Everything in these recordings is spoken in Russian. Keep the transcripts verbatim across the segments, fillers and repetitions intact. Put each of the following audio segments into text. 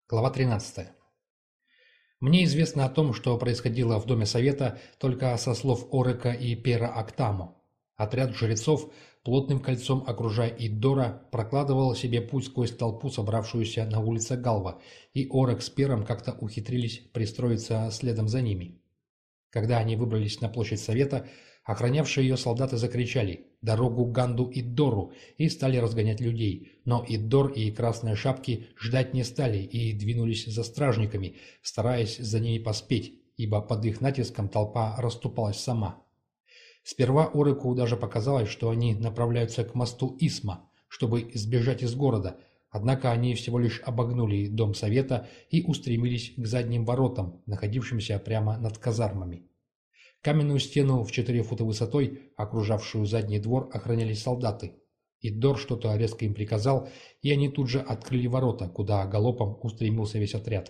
Глава тринадцатая. Мне известно о том, что происходило в Доме Совета, только со слов Орека и Пера Актамо. Отряд жрецов, плотным кольцом окружая Иддора, прокладывал себе путь сквозь толпу, собравшуюся на улице Галва, и Орек с Пером как-то ухитрились пристроиться следом за ними. Когда они выбрались на площадь Совета, охранявшие ее солдаты закричали «Дорогу Ганду Иддору!» и стали разгонять людей, но Иддор и Красные Шапки ждать не стали и двинулись за стражниками, стараясь за ними поспеть, ибо под их натиском толпа расступалась сама. Сперва Ореку даже показалось, что они направляются к мосту Исма, чтобы сбежать из города, однако они всего лишь обогнули Дом Совета и устремились к задним воротам, находившимся прямо над казармами. Каменную стену в четыре фута высотой, окружавшую задний двор, охраняли солдаты. Иддор что-то резко им приказал, и они тут же открыли ворота, куда галопом устремился весь отряд.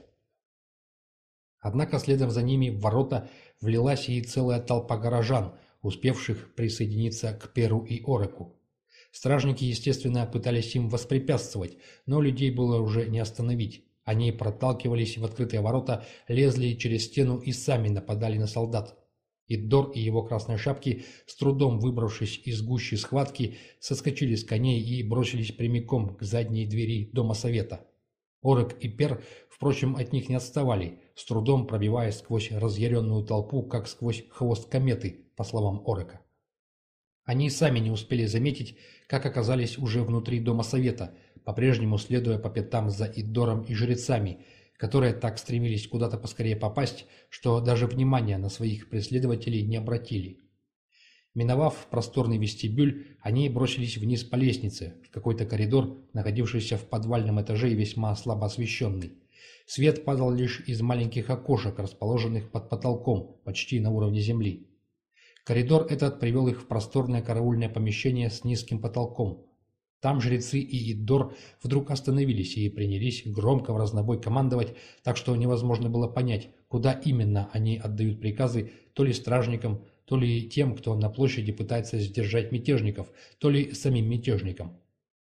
Однако следом за ними в ворота влилась и целая толпа горожан, успевших присоединиться к Перу и Ореку. Стражники, естественно, пытались им воспрепятствовать, но людей было уже не остановить. Они проталкивались в открытые ворота, лезли через стену и сами нападали на солдат. Иддор и его Красные Шапки, с трудом выбравшись из гущи схватки, соскочили с коней и бросились прямиком к задней двери Дома Совета. Орек и Пер, впрочем, от них не отставали, с трудом пробиваясь сквозь разъяренную толпу, как сквозь хвост кометы, по словам Орека. Они сами не успели заметить, как оказались уже внутри Дома Совета, по-прежнему следуя по пятам за Иддором и жрецами, которые так стремились куда-то поскорее попасть, что даже внимания на своих преследователей не обратили. Миновав просторный вестибюль, они бросились вниз по лестнице, в какой-то коридор, находившийся в подвальном этаже и весьма слабо освещенный. Свет падал лишь из маленьких окошек, расположенных под потолком, почти на уровне земли. Коридор этот привел их в просторное караульное помещение с низким потолком. Там жрецы и Иддор вдруг остановились и принялись громко в разнобой командовать, так что невозможно было понять, куда именно они отдают приказы, то ли стражникам, то ли тем, кто на площади пытается сдержать мятежников, то ли самим мятежникам.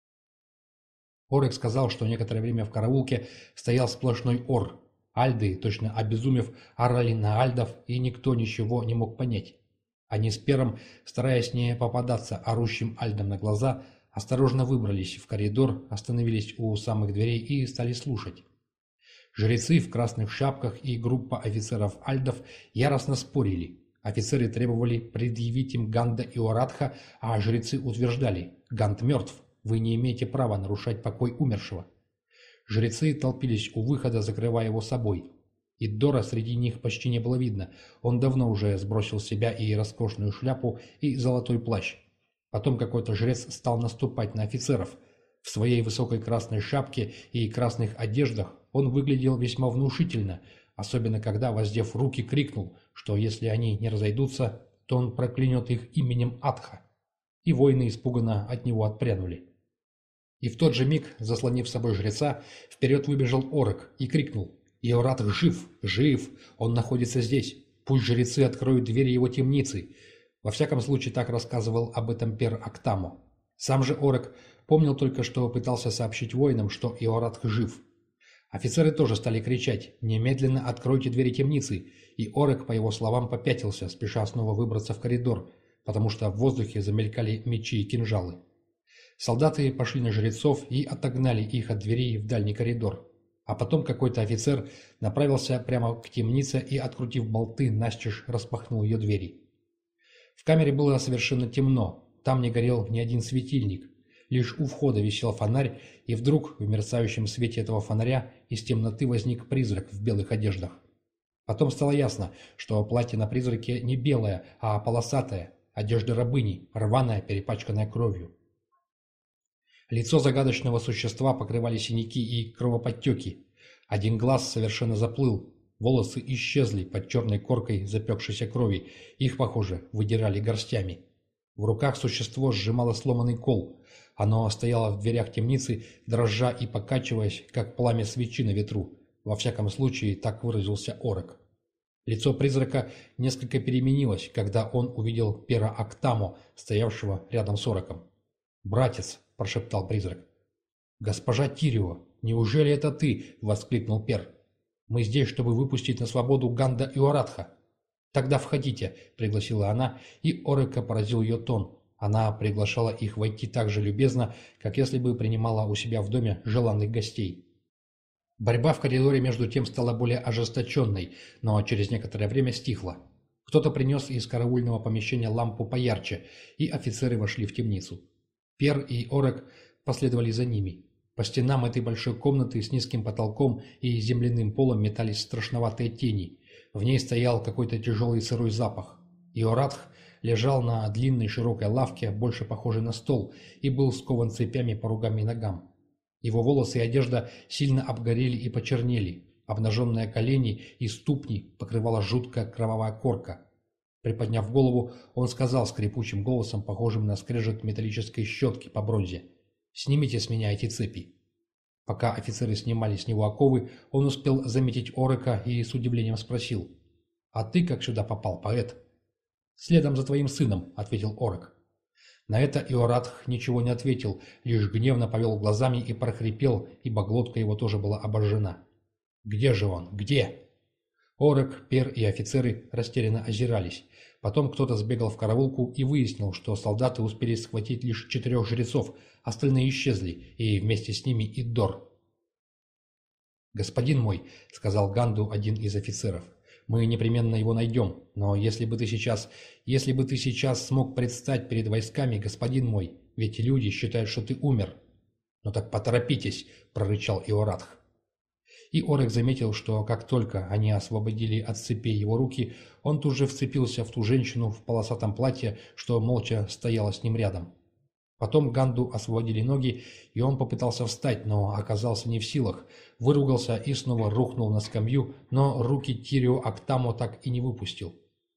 Орек сказал, что некоторое время в караулке стоял сплошной ор. Альды, точно обезумев, орали на альдов, и никто ничего не мог понять. Они с Пером, стараясь не попадаться орущим альдам на глаза, осторожно выбрались в коридор, остановились у самых дверей и стали слушать. Жрецы в красных шапках и группа офицеров альдов яростно спорили. Офицеры требовали предъявить им Ганда и Оратха, а жрецы утверждали: «Ганд мертв, вы не имеете права нарушать покой умершего». Жрецы толпились у выхода, закрывая его собой. Иддора среди них почти не было видно, он давно уже сбросил с себя и роскошную шляпу, и золотой плащ. Потом какой-то жрец стал наступать на офицеров. В своей высокой красной шапке и красных одеждах он выглядел весьма внушительно, особенно когда, воздев руки, крикнул, что если они не разойдутся, то он проклянет их именем Атха. И воины испуганно от него отпрянули. И в тот же миг, заслонив собой жреца, вперед выбежал Орек и крикнул: «Иоратх жив! Жив! Он находится здесь! Пусть жрецы откроют двери его темницы!» Во всяком случае, так рассказывал об этом Пер Актамо. Сам же Орек помнил только, что пытался сообщить воинам, что Иоратх жив. Офицеры тоже стали кричать: «Немедленно откройте двери темницы!» И Орек, по его словам, попятился, спеша снова выбраться в коридор, потому что в воздухе замелькали мечи и кинжалы. Солдаты пошли на жрецов и отогнали их от дверей в дальний коридор. А потом какой-то офицер направился прямо к темнице и, открутив болты, настежь распахнул ее двери. В камере было совершенно темно, там не горел ни один светильник. Лишь у входа висел фонарь, и вдруг в мерцающем свете этого фонаря из темноты возник призрак в белых одеждах. Потом стало ясно, что платье на призраке не белое, а полосатое, одежда рабыни, рваная, перепачканная кровью. Лицо загадочного существа покрывали синяки и кровоподтеки. Один глаз совершенно заплыл, волосы исчезли под черной коркой запекшейся крови, их, похоже, выдирали горстями. В руках существо сжимало сломанный кол. Оно стояло в дверях темницы, дрожа и покачиваясь, как пламя свечи на ветру. Во всяком случае, так выразился Орек. Лицо призрака несколько переменилось, когда он увидел Пера Актамо, стоявшего рядом с Ореком. «Братец», — прошептал призрак. «Госпожа Тирио, «Неужели это ты?» — воскликнул Пер. «Мы здесь, чтобы выпустить на свободу Ганда и Оратха». «Тогда входите», — пригласила она, и Орека поразил ее тон. Она приглашала их войти так же любезно, как если бы принимала у себя в доме желанных гостей. Борьба в коридоре между тем стала более ожесточенной, но через некоторое время стихла. Кто-то принес из караульного помещения лампу поярче, и офицеры вошли в темницу. Пер и Орек последовали за ними. По стенам этой большой комнаты с низким потолком и земляным полом метались страшноватые тени. В ней стоял какой-то тяжелый сырой запах. Иоратх лежал на длинной широкой лавке, больше похожей на стол, и был скован цепями по рукам и ногам. Его волосы и одежда сильно обгорели и почернели. Обнаженные колени и ступни покрывала жуткая кровавая корка. Приподняв голову, он сказал скрипучим голосом, похожим на скрежет металлической щетки по бронзе: «Снимите с меня эти цепи». Пока офицеры снимали с него оковы, он успел заметить Орека и с удивлением спросил: «А ты как сюда попал, поэт?» «Следом за твоим сыном», — ответил Орек. На это Иоратх ничего не ответил, лишь гневно повел глазами и прохрипел, ибо глотка его тоже была обожжена: «Где же он? Где?» Орек, Пер и офицеры растерянно озирались. Потом кто-то сбегал в караулку и выяснил, что солдаты успели схватить лишь четырех жрецов, остальные исчезли, и вместе с ними и Дор. «Господин мой», — сказал Ганду один из офицеров, — «мы непременно его найдем, но если бы ты сейчас, если бы ты сейчас смог предстать перед войсками, господин мой, ведь люди считают, что ты умер». «Ну так поторопитесь», — прорычал Иоратх. И Орек заметил, что как только они освободили от цепей его руки, он тут же вцепился в ту женщину в полосатом платье, что молча стояла с ним рядом. Потом Ганду освободили ноги, и он попытался встать, но оказался не в силах, выругался и снова рухнул на скамью, но руки Тирио Актамо так и не выпустил.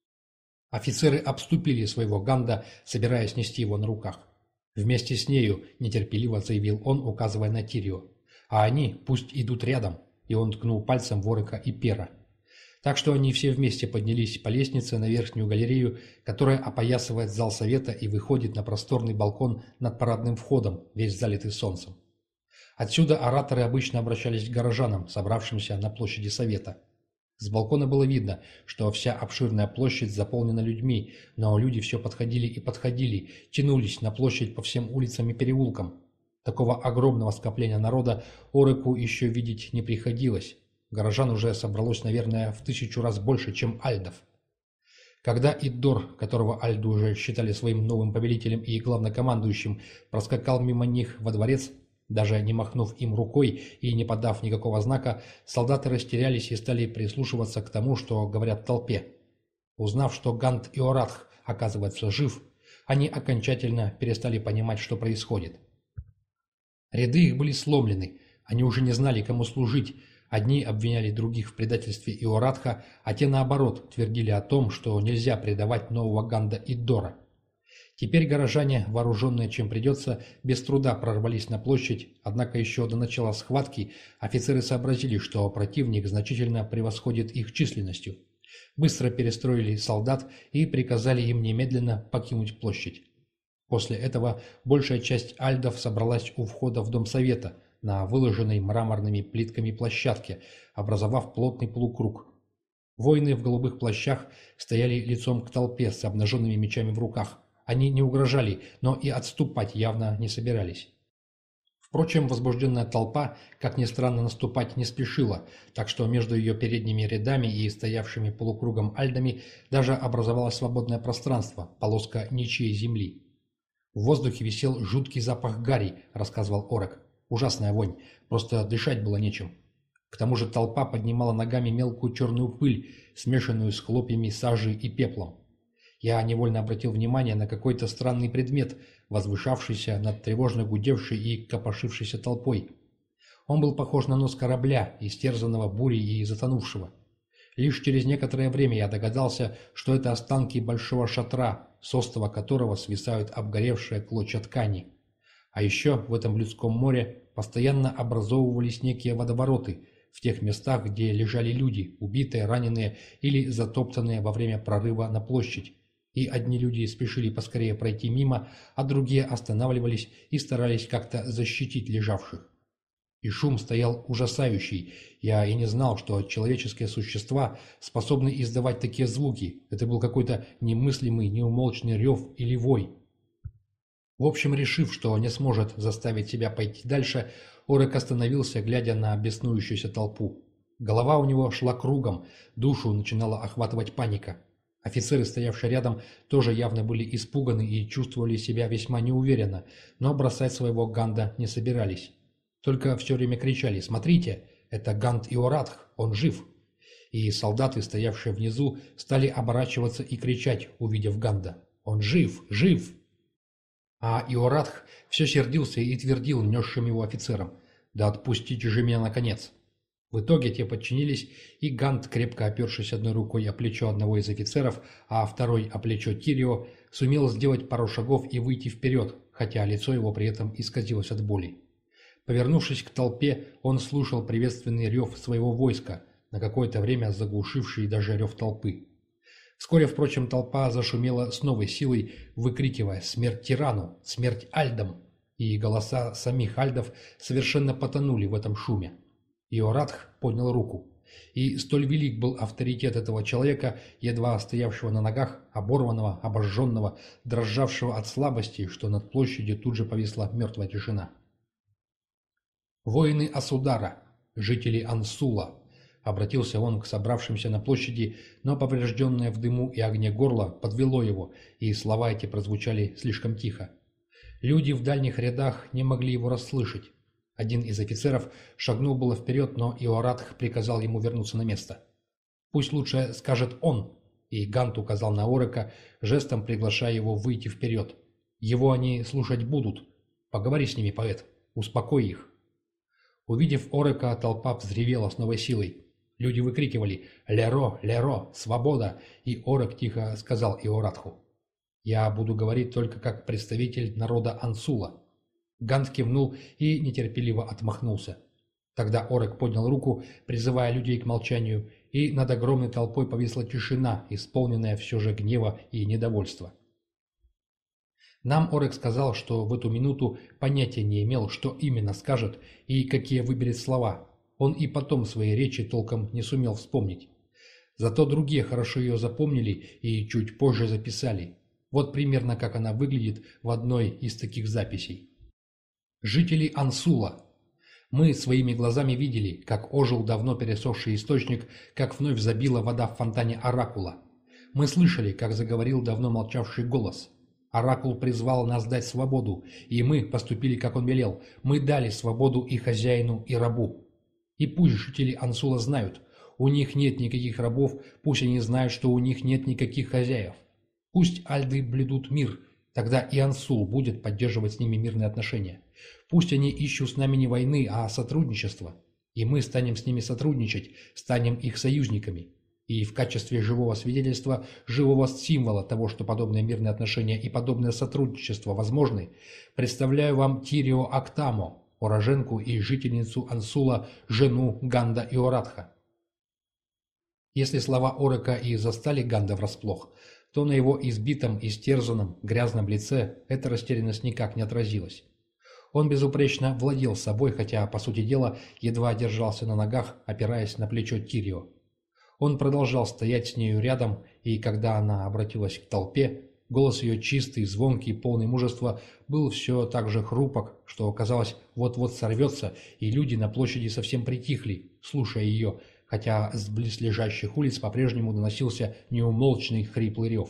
Офицеры обступили своего Ганда, собираясь нести его на руках. «Вместе с нею», — нетерпеливо заявил он, указывая на Тирио, — «а они пусть идут рядом». И он ткнул пальцем в Орека и Пера. Так что они все вместе поднялись по лестнице на верхнюю галерею, которая опоясывает зал совета и выходит на просторный балкон над парадным входом, весь залитый солнцем. Отсюда ораторы обычно обращались к горожанам, собравшимся на площади совета. С балкона было видно, что вся обширная площадь заполнена людьми, но люди все подходили и подходили, тянулись на площадь по всем улицам и переулкам. Такого огромного скопления народа Ореку еще видеть не приходилось. Горожан уже собралось, наверное, в тысячу раз больше, чем альдов. Когда Иддор, которого альды уже считали своим новым повелителем и главнокомандующим, проскакал мимо них во дворец, даже не махнув им рукой и не подав никакого знака, солдаты растерялись и стали прислушиваться к тому, что говорят в толпе. Узнав, что Ганд Иоратх оказывается жив, они окончательно перестали понимать, что происходит. Ряды их были сломлены, они уже не знали, кому служить. Одни обвиняли других в предательстве Иоратха, а те, наоборот, твердили о том, что нельзя предавать нового Ганда Иддора. Теперь горожане, вооруженные чем придется, без труда прорвались на площадь, однако еще до начала схватки офицеры сообразили, что противник значительно превосходит их численностью. Быстро перестроили солдат и приказали им немедленно покинуть площадь. После этого большая часть альдов собралась у входа в Дом Совета на выложенной мраморными плитками площадке, образовав плотный полукруг. Воины в голубых плащах стояли лицом к толпе с обнаженными мечами в руках. Они не угрожали, но и отступать явно не собирались. Впрочем, возбужденная толпа, как ни странно, наступать не спешила, так что между ее передними рядами и стоявшими полукругом альдами даже образовалось свободное пространство, полоска ничьей земли. В воздухе висел жуткий запах гари, рассказывал Орек. Ужасная вонь, просто дышать было нечем. К тому же толпа поднимала ногами мелкую черную пыль, смешанную с хлопьями сажи и пеплом. Я невольно обратил внимание на какой-то странный предмет, возвышавшийся над тревожно гудевшей и копошившейся толпой. Он был похож на нос корабля, истерзанного бурей и затонувшего. Лишь через некоторое время я догадался, что это останки большого шатра, с остова которого свисают обгоревшие клочья ткани. А еще в этом людском море постоянно образовывались некие водовороты в тех местах, где лежали люди, убитые, раненые или затоптанные во время прорыва на площадь. И одни люди спешили поскорее пройти мимо, а другие останавливались и старались как-то защитить лежавших. И шум стоял ужасающий. Я и не знал, что человеческие существа способны издавать такие звуки. Это был какой-то немыслимый, неумолчный рев или вой. В общем, решив, что не сможет заставить себя пойти дальше, Орек остановился, глядя на беснующуюся толпу. Голова у него шла кругом, душу начинала охватывать паника. Офицеры, стоявшие рядом, тоже явно были испуганы и чувствовали себя весьма неуверенно, но бросать своего Ганда не собирались. Только все время кричали: «Смотрите, это Ганд Иоратх, он жив!» И солдаты, стоявшие внизу, стали оборачиваться и кричать, увидев Ганда: «Он жив! Жив!» А Иоратх все сердился и твердил несшим его офицерам: «Да отпустите же меня, наконец!» В итоге те подчинились, и Ганд, крепко опершись одной рукой о плечо одного из офицеров, а второй о плечо Кирио, сумел сделать пару шагов и выйти вперед, хотя лицо его при этом исказилось от боли. Повернувшись к толпе, он слушал приветственный рев своего войска, на какое-то время заглушивший даже рев толпы. Вскоре, впрочем, толпа зашумела с новой силой, выкрикивая «Смерть тирану! Смерть альдам!» И голоса самих альдов совершенно потонули в этом шуме. Иоратх поднял руку. И столь велик был авторитет этого человека, едва стоявшего на ногах, оборванного, обожженного, дрожавшего от слабости, что над площадью тут же повисла мертвая тишина. «Воины Асудара, жители Ансула», — обратился он к собравшимся на площади, но поврежденное в дыму и огне горло подвело его, и слова эти прозвучали слишком тихо. Люди в дальних рядах не могли его расслышать. Один из офицеров шагнул было вперед, но Иоратх приказал ему вернуться на место. «Пусть лучше скажет он», — и Гант указал на Орека, жестом приглашая его выйти вперед. «Его они слушать будут. Поговори с ними, поэт, успокой их». Увидев Орека, толпа взревела с новой силой. Люди выкрикивали «Леро! Леро! Свобода!» И Орек тихо сказал Иоратху: «Я буду говорить только как представитель народа Ансула». Гант кивнул и нетерпеливо отмахнулся. Тогда Орек поднял руку, призывая людей к молчанию, и над огромной толпой повисла тишина, исполненная все же гнева и недовольства. Нам Орек сказал, что в эту минуту понятия не имел, что именно скажет и какие выберет слова. Он и потом своей речи толком не сумел вспомнить. Зато другие хорошо ее запомнили и чуть позже записали. Вот примерно как она выглядит в одной из таких записей. «Жители Ансула. Мы своими глазами видели, как ожил давно пересохший источник, как вновь забила вода в фонтане Оракула. Мы слышали, как заговорил давно молчавший голос. Оракул призвал нас дать свободу, и мы поступили, как он велел. Мы дали свободу и хозяину, и рабу. И пусть жители Ансула знают, у них нет никаких рабов, пусть они знают, что у них нет никаких хозяев. Пусть альды блюдут мир, тогда и Ансул будет поддерживать с ними мирные отношения. Пусть они ищут с нами не войны, а сотрудничества, и мы станем с ними сотрудничать, станем их союзниками. И в качестве живого свидетельства, живого символа того, что подобные мирные отношения и подобное сотрудничество возможны, представляю вам Тирио Актамо, уроженку и жительницу Ансула, жену Ганда Иоратха». Если слова Орека и застали Ганда врасплох, то на его избитом, истерзанном, грязном лице эта растерянность никак не отразилась. Он безупречно владел собой, хотя, по сути дела, едва держался на ногах, опираясь на плечо Тирио. Он продолжал стоять с нею рядом, и когда она обратилась к толпе, голос ее чистый, звонкий, полный мужества был все так же хрупок, что, казалось, вот-вот сорвется, и люди на площади совсем притихли, слушая ее, хотя с близлежащих улиц по-прежнему доносился неумолчный хриплый рев.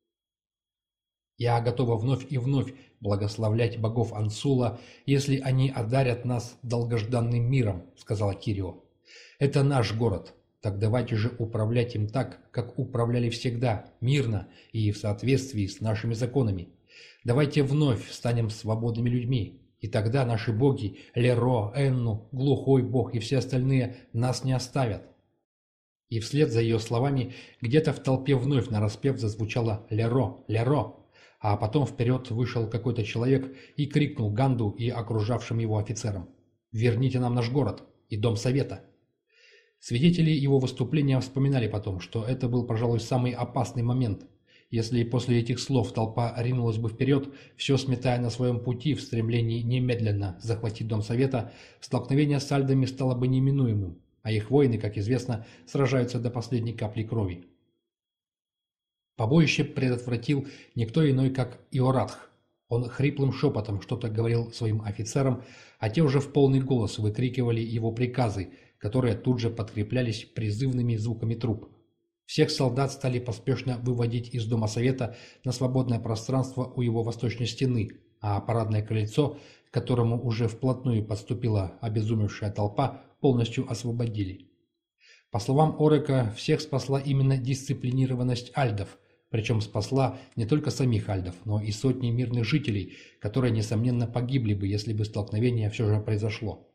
«Я готова вновь и вновь благословлять богов Ансула, если они одарят нас долгожданным миром», — сказала Кирио. «Это наш город. Так давайте же управлять им так, как управляли всегда, мирно и в соответствии с нашими законами. Давайте вновь станем свободными людьми, и тогда наши боги, Леро, Энну, Глухой бог и все остальные нас не оставят». И вслед за ее словами где-то в толпе вновь нараспев зазвучало «Леро! Леро!», а потом вперед вышел какой-то человек и крикнул Ганду и окружавшим его офицерам: «Верните нам наш город и дом совета». Свидетели его выступления вспоминали потом, что это был, пожалуй, самый опасный момент, Если после этих слов толпа ринулась бы вперед, все сметая на своем пути в стремлении немедленно захватить Дом Совета, столкновение с альдами стало бы неминуемым, а их воины, как известно, сражаются до последней капли крови. Побоище предотвратил никто иной, как Иоратх. Он хриплым шепотом что-то говорил своим офицерам, а те уже в полный голос выкрикивали его приказы, которые тут же подкреплялись призывными звуками труб. Всех солдат стали поспешно выводить из Дома Совета на свободное пространство у его восточной стены, а парадное крыльцо, к которому уже вплотную подступила обезумевшая толпа, полностью освободили. По словам Орека, всех спасла именно дисциплинированность альдов, причем спасла не только самих альдов, но и сотни мирных жителей, которые, несомненно, погибли бы, если бы столкновение все же произошло.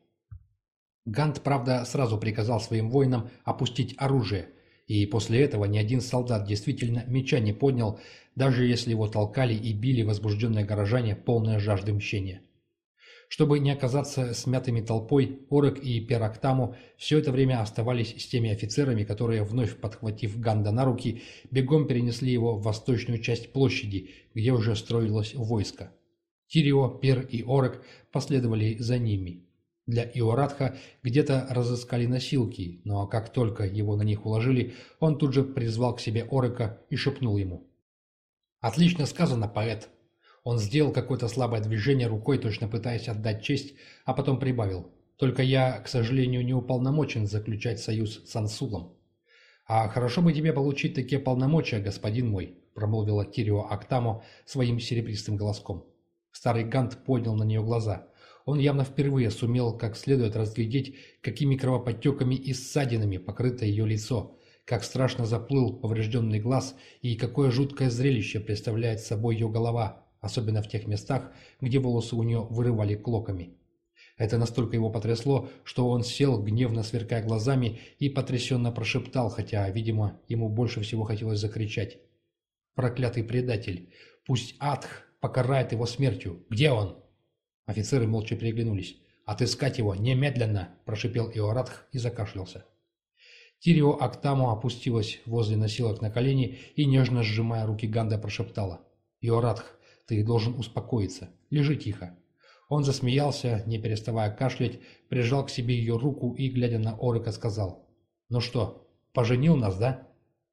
Гант, правда, сразу приказал своим воинам опустить оружие, и после этого ни один солдат действительно меча не поднял, даже если его толкали и били возбужденные горожане, полные жажды мщения. Чтобы не оказаться смятыми толпой, Орек и Перактаму все это время оставались с теми офицерами, которые, вновь подхватив Ганда на руки, бегом перенесли его в восточную часть площади, где уже строилось войско. Тирио, Пер и Орек последовали за ними. Для Иоратха где-то разыскали носилки, но как только его на них уложили, он тут же призвал к себе Орека и шепнул ему: «Отлично сказано, поэт!» Он сделал какое-то слабое движение рукой, точно пытаясь отдать честь, а потом прибавил: «Только я, к сожалению, не уполномочен заключать союз с Ансулом». «А хорошо бы тебе получить такие полномочия, господин мой», — промолвила Тирио Актамо своим серебристым голоском. Старый Гант поднял на нее глаза. Он явно впервые сумел как следует разглядеть, какими кровоподтеками и ссадинами покрыто ее лицо, как страшно заплыл поврежденный глаз и какое жуткое зрелище представляет собой ее голова, особенно в тех местах, где волосы у нее вырывали клоками. Это настолько его потрясло, что он сел, гневно сверкая глазами, и потрясенно прошептал, хотя, видимо, ему больше всего хотелось закричать: «Проклятый предатель! Пусть Атх покарает его смертью! Где он?» Офицеры молча переглянулись. «Отыскать его немедленно!» – прошипел Иоратх и закашлялся. Тирио Актамо опустилась возле носилок на колени и, нежно сжимая руки Ганда, прошептала: «Иоратх, ты должен успокоиться. Лежи тихо». Он засмеялся, не переставая кашлять, прижал к себе ее руку и, глядя на Орека, сказал: «Ну что, поженил нас, да?»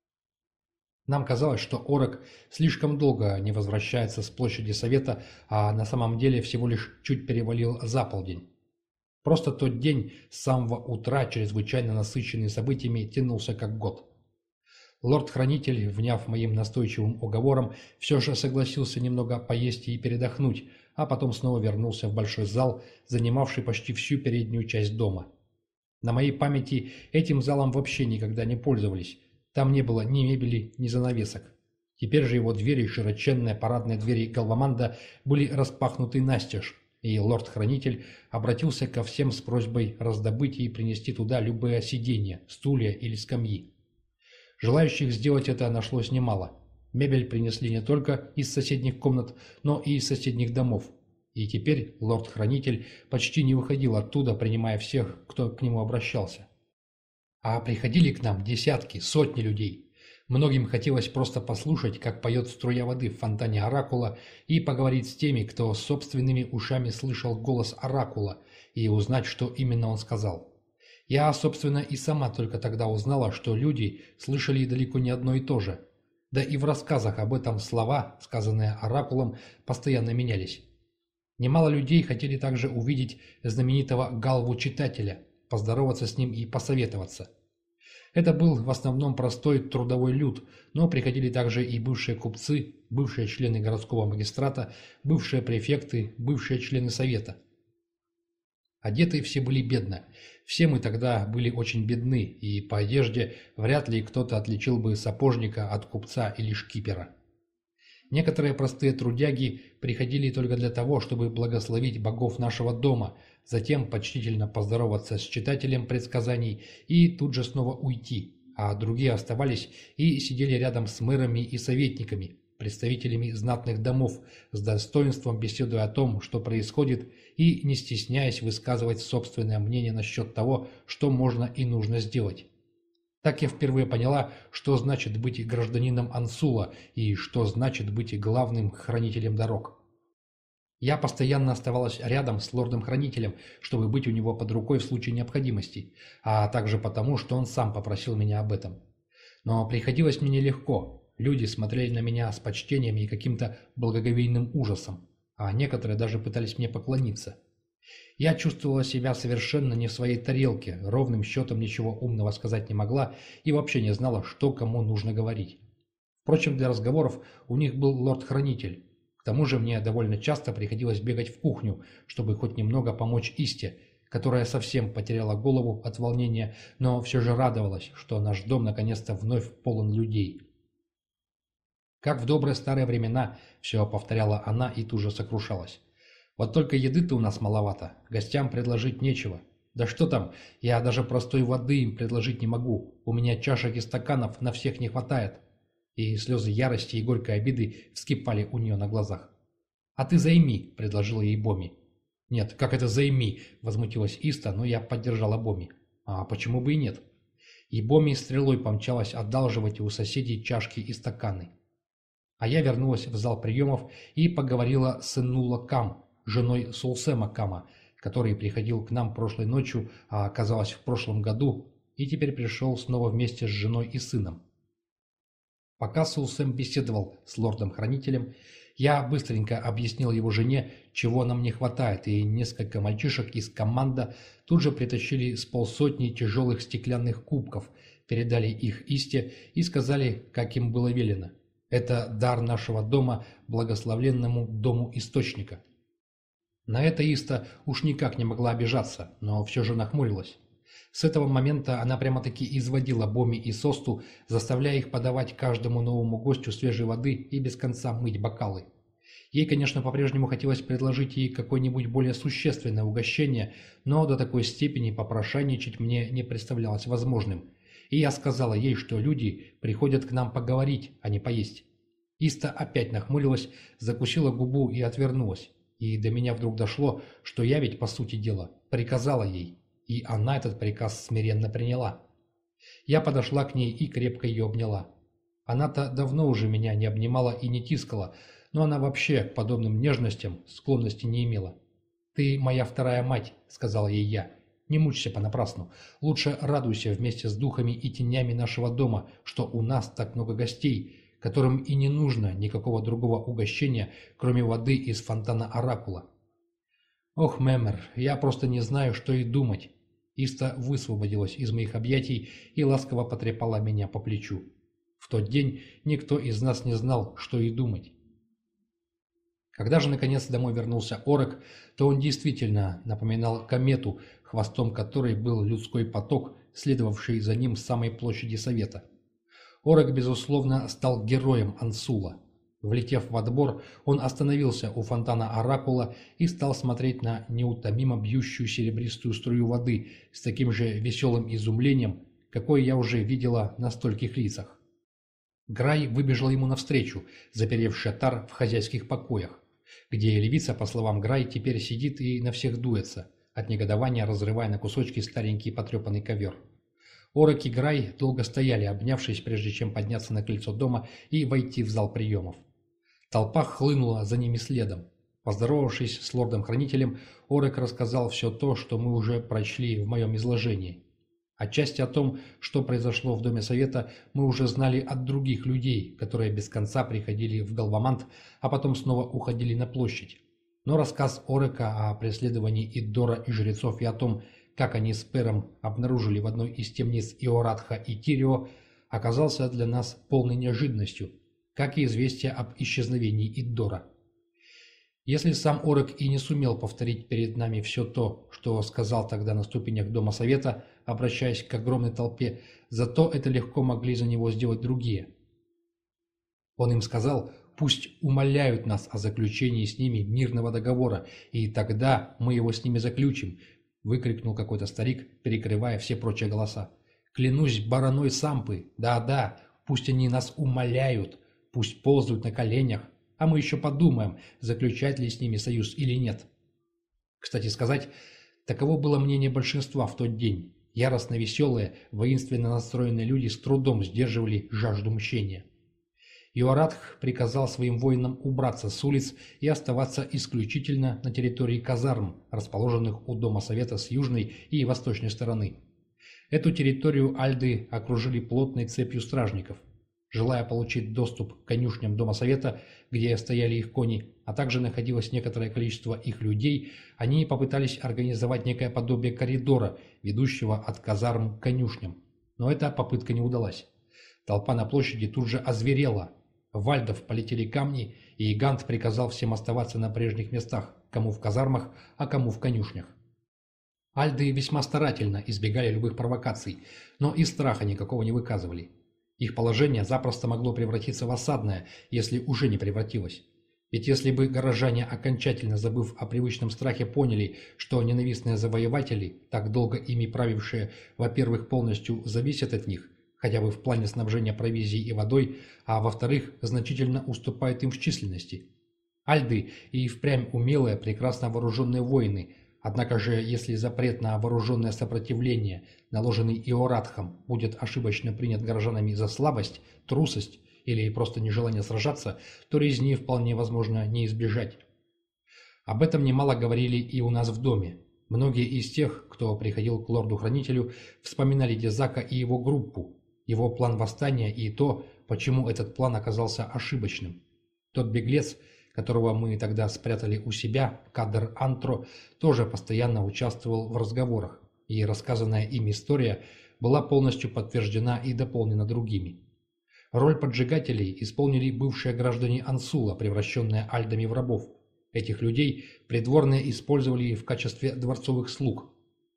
Нам казалось, что Орек слишком долго не возвращается с площади Совета, а на самом деле всего лишь чуть перевалил за полдень. Просто тот день с самого утра, чрезвычайно насыщенный событиями, тянулся как год. Лорд-хранитель, вняв моим настойчивым уговором, все же согласился немного поесть и передохнуть, а потом снова вернулся в большой зал, занимавший почти всю переднюю часть дома. На моей памяти этим залом вообще никогда не пользовались. Там не было ни мебели, ни занавесок. Теперь же его двери, широченные парадные двери Галваманда, были распахнуты настежь, и лорд-хранитель обратился ко всем с просьбой раздобыть и принести туда любые сиденья, стулья или скамьи. Желающих сделать это нашлось немало. Мебель принесли не только из соседних комнат, но и из соседних домов. И теперь лорд-хранитель почти не выходил оттуда, принимая всех, кто к нему обращался. А приходили к нам десятки, сотни людей. Многим хотелось просто послушать, как поет струя воды в фонтане Оракула, и поговорить с теми, кто собственными ушами слышал голос Оракула, и узнать, что именно он сказал. Я, собственно, и сама только тогда узнала, что люди слышали далеко не одно и то же. Да и в рассказах об этом слова, сказанные Оракулом, постоянно менялись. Немало людей хотели также увидеть знаменитого Галву-читателя, поздороваться с ним и посоветоваться. Это был в основном простой трудовой люд, но приходили также и бывшие купцы, бывшие члены городского магистрата, бывшие префекты, бывшие члены совета. Одеты все были бедно. Все мы тогда были очень бедны, и по одежде вряд ли кто-то отличил бы сапожника от купца или шкипера. Некоторые простые трудяги приходили только для того, чтобы благословить богов нашего дома, затем почтительно поздороваться с читателем предсказаний и тут же снова уйти, а другие оставались и сидели рядом с мэрами и советниками, представителями знатных домов, с достоинством беседуя о том, что происходит, и не стесняясь высказывать собственное мнение насчет того, что можно и нужно сделать. Так я впервые поняла, что значит быть гражданином Ансула и что значит быть главным хранителем дорог. Я постоянно оставалась рядом с лордом-хранителем, чтобы быть у него под рукой в случае необходимости, а также потому, что он сам попросил меня об этом. Но приходилось мне нелегко. Люди смотрели на меня с почтением и каким-то благоговейным ужасом, а некоторые даже пытались мне поклониться. Я чувствовала себя совершенно не в своей тарелке, ровным счетом ничего умного сказать не могла и вообще не знала, что кому нужно говорить. Впрочем, для разговоров у них был лорд-хранитель. К тому же мне довольно часто приходилось бегать в кухню, чтобы хоть немного помочь Исте, которая совсем потеряла голову от волнения, но все же радовалась, что наш дом наконец-то вновь полон людей. Как в добрые старые времена, все повторяла она и тут же сокрушалась. Вот только еды-то у нас маловато, гостям предложить нечего. Да что там, я даже простой воды им предложить не могу, у меня чашек и стаканов на всех не хватает. И слезы ярости и горькой обиды вскипали у нее на глазах. «А ты займи», — предложила ей Боми. «Нет, как это займи?» — возмутилась Иста, но я поддержала Боми. «А почему бы и нет?» И Боми стрелой помчалась одалживать у соседей чашки и стаканы. А я вернулась в зал приемов и поговорила с Эннула Кам, женой Сулсема Кама, который приходил к нам прошлой ночью, а оказалось в прошлом году, и теперь пришел снова вместе с женой и сыном. Пока Сулсем беседовал с лордом-хранителем, я быстренько объяснил его жене, чего нам не хватает, и несколько мальчишек из команда тут же притащили с полсотни тяжелых стеклянных кубков, передали их Исте и сказали, как им было велено. Это дар нашего дома благословленному дому Источника. На это Иста уж никак не могла обижаться, но все же нахмурилась. С этого момента она прямо-таки изводила Боми и Состу, заставляя их подавать каждому новому гостю свежей воды и без конца мыть бокалы. Ей, конечно, по-прежнему хотелось предложить ей какое-нибудь более существенное угощение, но до такой степени попрошайничать мне не представлялось возможным. И я сказала ей, что люди приходят к нам поговорить, а не поесть. Иста опять нахмурилась, закусила губу и отвернулась. И до меня вдруг дошло, что я ведь, по сути дела, приказала ей. И она этот приказ смиренно приняла. Я подошла к ней и крепко ее обняла. Она-то давно уже меня не обнимала и не тискала, но она вообще к подобным нежностям склонности не имела. «Ты моя вторая мать», — сказала ей я. «Не мучься понапрасну. Лучше радуйся вместе с духами и тенями нашего дома, что у нас так много гостей, которым и не нужно никакого другого угощения, кроме воды из фонтана Оракула». «Ох, Мемер, я просто не знаю, что и думать». Иста высвободилась из моих объятий и ласково потрепала меня по плечу. В тот день никто из нас не знал, что и думать. Когда же наконец домой вернулся Орек, то он действительно напоминал комету, хвостом которой был людской поток, следовавший за ним с самой площади Совета. Орек, безусловно, стал героем Ансула. Влетев во двор, он остановился у фонтана Оракула и стал смотреть на неутомимо бьющую серебристую струю воды с таким же веселым изумлением, какое я уже видела на стольких лицах. Грай выбежал ему навстречу, заперев шатар в хозяйских покоях, где левица, по словам Грай, теперь сидит и на всех дуется, от негодования разрывая на кусочки старенький потрепанный ковер. Орек и Грай долго стояли, обнявшись, прежде чем подняться на крыльцо дома и войти в зал приемов. Толпа хлынула за ними следом. Поздоровавшись с лордом-хранителем, Орек рассказал все то, что мы уже прочли в моем изложении. Отчасти о том, что произошло в Доме Совета, мы уже знали от других людей, которые без конца приходили в Галвамант, а потом снова уходили на площадь. Но рассказ Орека о преследовании Иддора и жрецов и о том, как они с Пером обнаружили в одной из темниц Иоратха и Тирио, оказался для нас полной неожиданностью, как и известие об исчезновении Иддора. Если сам Орек и не сумел повторить перед нами все то, что сказал тогда на ступенях Дома Совета, обращаясь к огромной толпе, зато это легко могли за него сделать другие. Он им сказал, пусть умоляют нас о заключении с ними мирного договора, и тогда мы его с ними заключим, выкрикнул какой-то старик, перекрывая все прочие голоса. Клянусь бараной Сампы, да-да, пусть они нас умоляют, пусть ползают на коленях, а мы еще подумаем, заключать ли с ними союз или нет. Кстати сказать, таково было мнение большинства в тот день. Яростно веселые, воинственно настроенные люди с трудом сдерживали жажду мщения. Иорадх приказал своим воинам убраться с улиц и оставаться исключительно на территории казарм, расположенных у Дома Совета с южной и восточной стороны. Эту территорию альды окружили плотной цепью стражников. Желая получить доступ к конюшням Дома Совета, где стояли их кони, а также находилось некоторое количество их людей, они попытались организовать некое подобие коридора, ведущего от казарм к конюшням. Но эта попытка не удалась. Толпа на площади тут же озверела. В вальдов полетели камни, и Гант приказал всем оставаться на прежних местах, кому в казармах, а кому в конюшнях. Альды весьма старательно избегали любых провокаций, но и страха никакого не выказывали. Их положение запросто могло превратиться в осадное, если уже не превратилось. Ведь если бы горожане, окончательно забыв о привычном страхе, поняли, что ненавистные завоеватели, так долго ими правившие, во-первых, полностью зависят от них, хотя бы в плане снабжения провизией и водой, а во-вторых, значительно уступают им в численности. Альды и впрямь умелые, прекрасно вооруженные воины. Однако же, если запрет на вооруженное сопротивление, наложенный Иорадхом, будет ошибочно принят горожанами за слабость, трусость или просто нежелание сражаться, то резни вполне возможно не избежать. Об этом немало говорили и у нас в доме. Многие из тех, кто приходил к лорду-хранителю, вспоминали Дезака и его группу, его план восстания и то, почему этот план оказался ошибочным. Тот беглец, которого мы тогда спрятали у себя, Кадр Антро, тоже постоянно участвовал в разговорах, и рассказанная им история была полностью подтверждена и дополнена другими. Роль поджигателей исполнили бывшие граждане Ансула, превращенные альдами в рабов. Этих людей придворные использовали в качестве дворцовых слуг.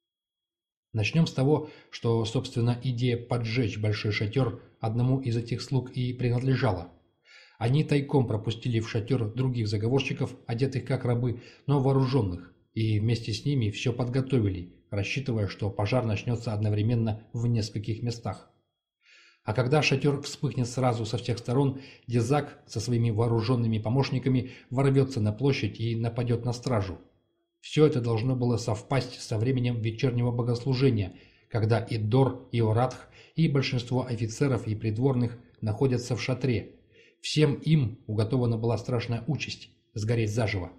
Начнем с того, что, собственно, идея поджечь большой шатер одному из этих слуг и принадлежала. Они тайком пропустили в шатер других заговорщиков, одетых как рабы, но вооруженных, и вместе с ними все подготовили, рассчитывая, что пожар начнется одновременно в нескольких местах. А когда шатер вспыхнет сразу со всех сторон, Дезак со своими вооруженными помощниками ворвется на площадь и нападет на стражу. Все это должно было совпасть со временем вечернего богослужения, когда и Дор, и Иорадх, и большинство офицеров и придворных находятся в шатре. Всем им уготована была страшная участь – сгореть заживо.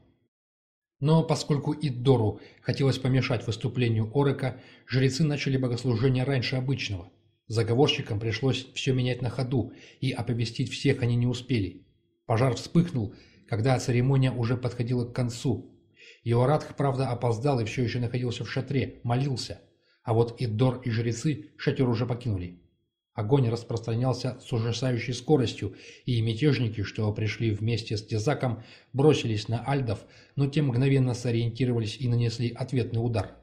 Но поскольку Иддору хотелось помешать выступлению Орека, жрецы начали богослужение раньше обычного. Заговорщикам пришлось все менять на ходу, и оповестить всех они не успели. Пожар вспыхнул, когда церемония уже подходила к концу. Иорадх, правда, опоздал и все еще находился в шатре, молился, а вот Иддор и жрецы шатер уже покинули. Огонь распространялся с ужасающей скоростью, и мятежники, что пришли вместе с Дезаком, бросились на альдов, но те мгновенно сориентировались и нанесли ответный удар.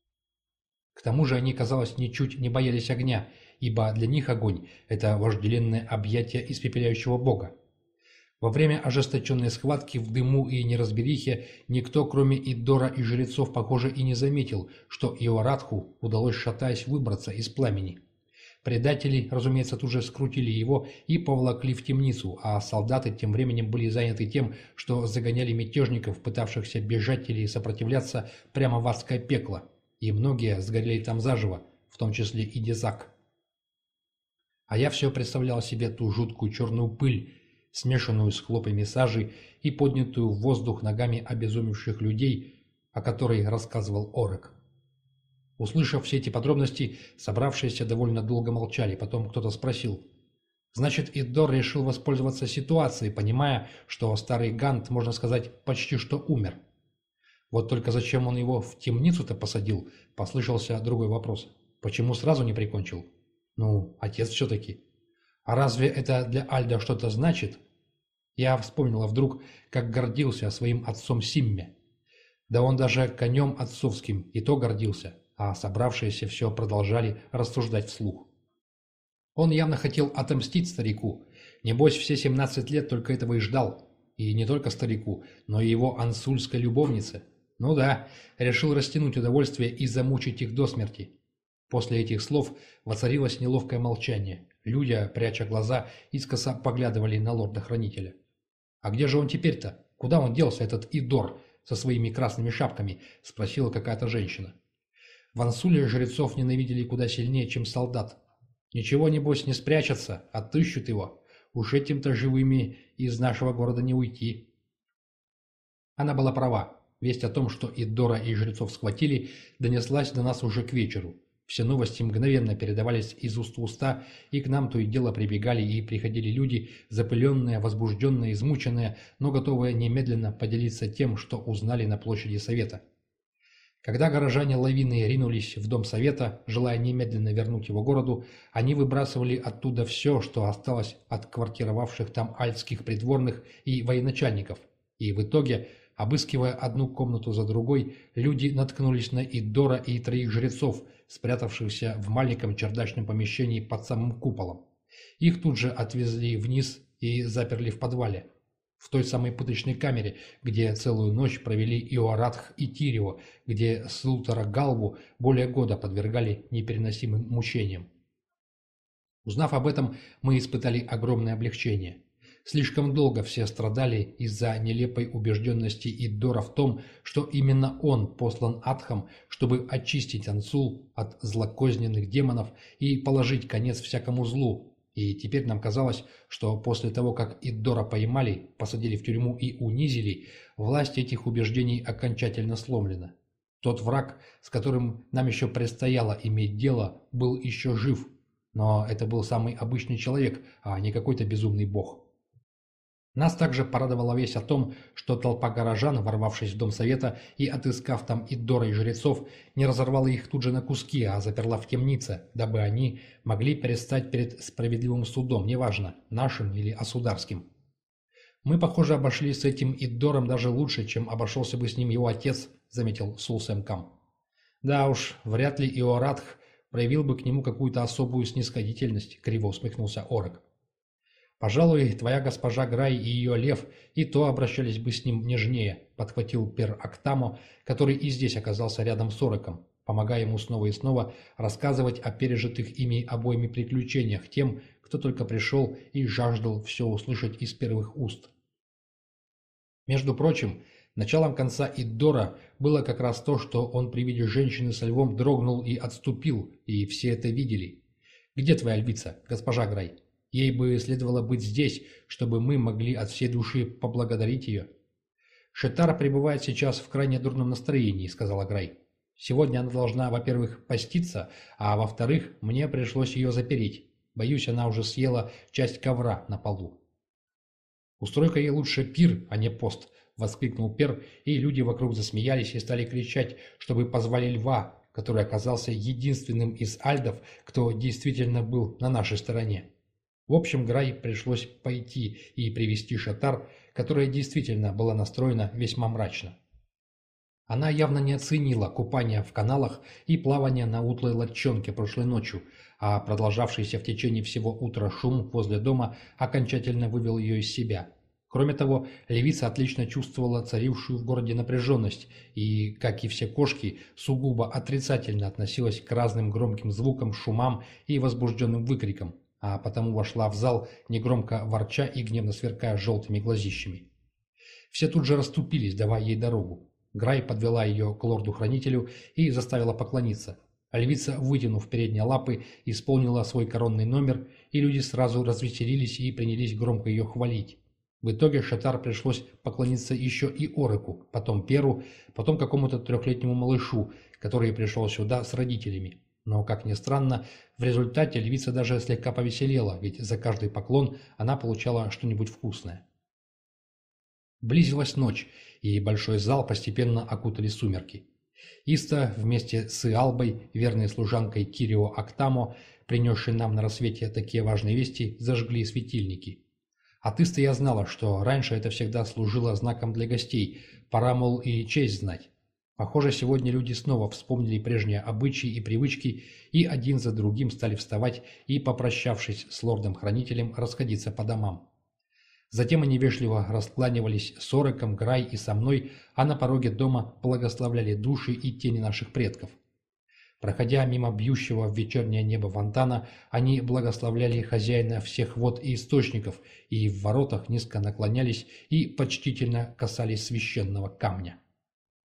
К тому же они, казалось, ничуть не боялись огня, ибо для них огонь – это вожделенное объятие испепеляющего бога. Во время ожесточенной схватки в дыму и неразберихе никто, кроме Иддора и жрецов, похоже, и не заметил, что Иорадху удалось, шатаясь, выбраться из пламени. Предатели, разумеется, тут же скрутили его и поволокли в темницу, а солдаты тем временем были заняты тем, что загоняли мятежников, пытавшихся бежать или сопротивляться, прямо в адское пекло, и многие сгорели там заживо, в том числе и Дезак. А я все представлял себе ту жуткую черную пыль, смешанную с хлопьями сажи и поднятую в воздух ногами обезумевших людей, о которой рассказывал Орек. Услышав все эти подробности, собравшиеся довольно долго молчали, потом кто-то спросил. Значит, Иддор решил воспользоваться ситуацией, понимая, что старый Гант, можно сказать, почти что умер. Вот только зачем он его в темницу-то посадил, послышался другой вопрос. Почему сразу не прикончил? Ну, отец все-таки. А разве это для Альда что-то значит? Я вспомнила вдруг, как гордился своим отцом Симме. Да он даже конем отцовским и то гордился, а собравшиеся все продолжали рассуждать вслух. Он явно хотел отомстить старику. Небось, все семнадцать лет только этого и ждал. И не только старику, но и его ансульской любовнице. Ну да, решил растянуть удовольствие и замучить их до смерти. После этих слов воцарилось неловкое молчание. Люди, пряча глаза, искоса поглядывали на лорда-хранителя. «А где же он теперь-то? Куда он делся, этот Иддор, со своими красными шапками?» – спросила какая-то женщина. В Ансуле жрецов ненавидели куда сильнее, чем солдат. Ничего, небось, не спрячется, отыщут его. Уж этим-то живыми из нашего города не уйти. Она была права. Весть о том, что Иддора и жрецов схватили, донеслась до нас уже к вечеру. Все новости мгновенно передавались из уст в уста, и к нам то и дело прибегали и приходили люди, запыленные, возбужденные, измученные, но готовые немедленно поделиться тем, что узнали на площади Совета. Когда горожане лавиной ринулись в дом Совета, желая немедленно вернуть его городу, они выбрасывали оттуда все, что осталось от квартировавших там альтских придворных и военачальников, и в итоге, обыскивая одну комнату за другой, люди наткнулись на Иддора и троих жрецов, спрятавшихся в маленьком чердачном помещении под самым куполом. Их тут же отвезли вниз и заперли в подвале, в той самой пыточной камере, где целую ночь провели Иоратх и Тирио, где Слутера Галву более года подвергали непереносимым мучениям. Узнав об этом, мы испытали огромное облегчение. Слишком долго все страдали из-за нелепой убежденности Иддора в том, что именно он послан Атхом, чтобы очистить Ансул от злокозненных демонов и положить конец всякому злу. И теперь нам казалось, что после того, как Иддора поймали, посадили в тюрьму и унизили, власть этих убеждений окончательно сломлена. Тот враг, с которым нам еще предстояло иметь дело, был еще жив, но это был самый обычный человек, а не какой-то безумный бог. Нас также порадовала весть о том, что толпа горожан, ворвавшись в Дом Совета и отыскав там Иддора и жрецов, не разорвала их тут же на куски, а заперла в темнице, дабы они могли предстать перед справедливым судом, неважно, нашим или осударским. «Мы, похоже, обошли с этим Иддором даже лучше, чем обошелся бы с ним его отец», — заметил Сулсем Кам. «Да уж, вряд ли Иоратх проявил бы к нему какую-то особую снисходительность», — криво усмехнулся Орек. «Пожалуй, твоя госпожа Грай и ее лев и то обращались бы с ним нежнее», — подхватил Пер Актамо, который и здесь оказался рядом с Ореком, помогая ему снова и снова рассказывать о пережитых ими обоими приключениях тем, кто только пришел и жаждал все услышать из первых уст. Между прочим, началом конца Иддора было как раз то, что он при виде женщины со львом дрогнул и отступил, и все это видели. «Где твоя львица, госпожа Грай? Ей бы следовало быть здесь, чтобы мы могли от всей души поблагодарить ее». «Шетара пребывает сейчас в крайне дурном настроении», — сказала Грай. «Сегодня она должна, во-первых, поститься, а во-вторых, мне пришлось ее запереть. Боюсь, она уже съела часть ковра на полу». «Устрой-ка ей лучше пир, а не пост», — воскликнул Пер, и люди вокруг засмеялись и стали кричать, чтобы позвали льва, который оказался единственным из альдов, кто действительно был на нашей стороне. В общем, Грай пришлось пойти и привести Шетар, которая действительно была настроена весьма мрачно. Она явно не оценила купания в каналах и плавания на утлой лодчонке прошлой ночью, а продолжавшийся в течение всего утра шум возле дома окончательно вывел ее из себя. Кроме того, львица отлично чувствовала царившую в городе напряженность и, как и все кошки, сугубо отрицательно относилась к разным громким звукам, шумам и возбужденным выкрикам, а потому вошла в зал, негромко ворча и гневно сверкая желтыми глазищами. Все тут же расступились, давая ей дорогу. Грай подвела ее к лорду-хранителю и заставила поклониться. Львица, вытянув передние лапы, исполнила свой коронный номер, и люди сразу развеселились и принялись громко ее хвалить. В итоге Шетар пришлось поклониться еще и Ореку, потом Перу, потом какому-то трехлетнему малышу, который пришел сюда с родителями. Но, как ни странно, в результате львица даже слегка повеселела, ведь за каждый поклон она получала что-нибудь вкусное. Близилась ночь, и большой зал постепенно окутали сумерки. Иста вместе с Иалбой, верной служанкой Кирио Актамо, принесшей нам на рассвете такие важные вести, зажгли светильники. От Иста я знала, что раньше это всегда служило знаком для гостей, пора, мол, и честь знать. Похоже, сегодня люди снова вспомнили прежние обычаи и привычки, и один за другим стали вставать и, попрощавшись с лордом-хранителем, расходиться по домам. Затем они вежливо раскланивались с Ореком, Грай и со мной, а на пороге дома благословляли души и тени наших предков. Проходя мимо бьющего в вечернее небо фонтана, они благословляли хозяина всех вод и источников, и в воротах низко наклонялись и почтительно касались священного камня.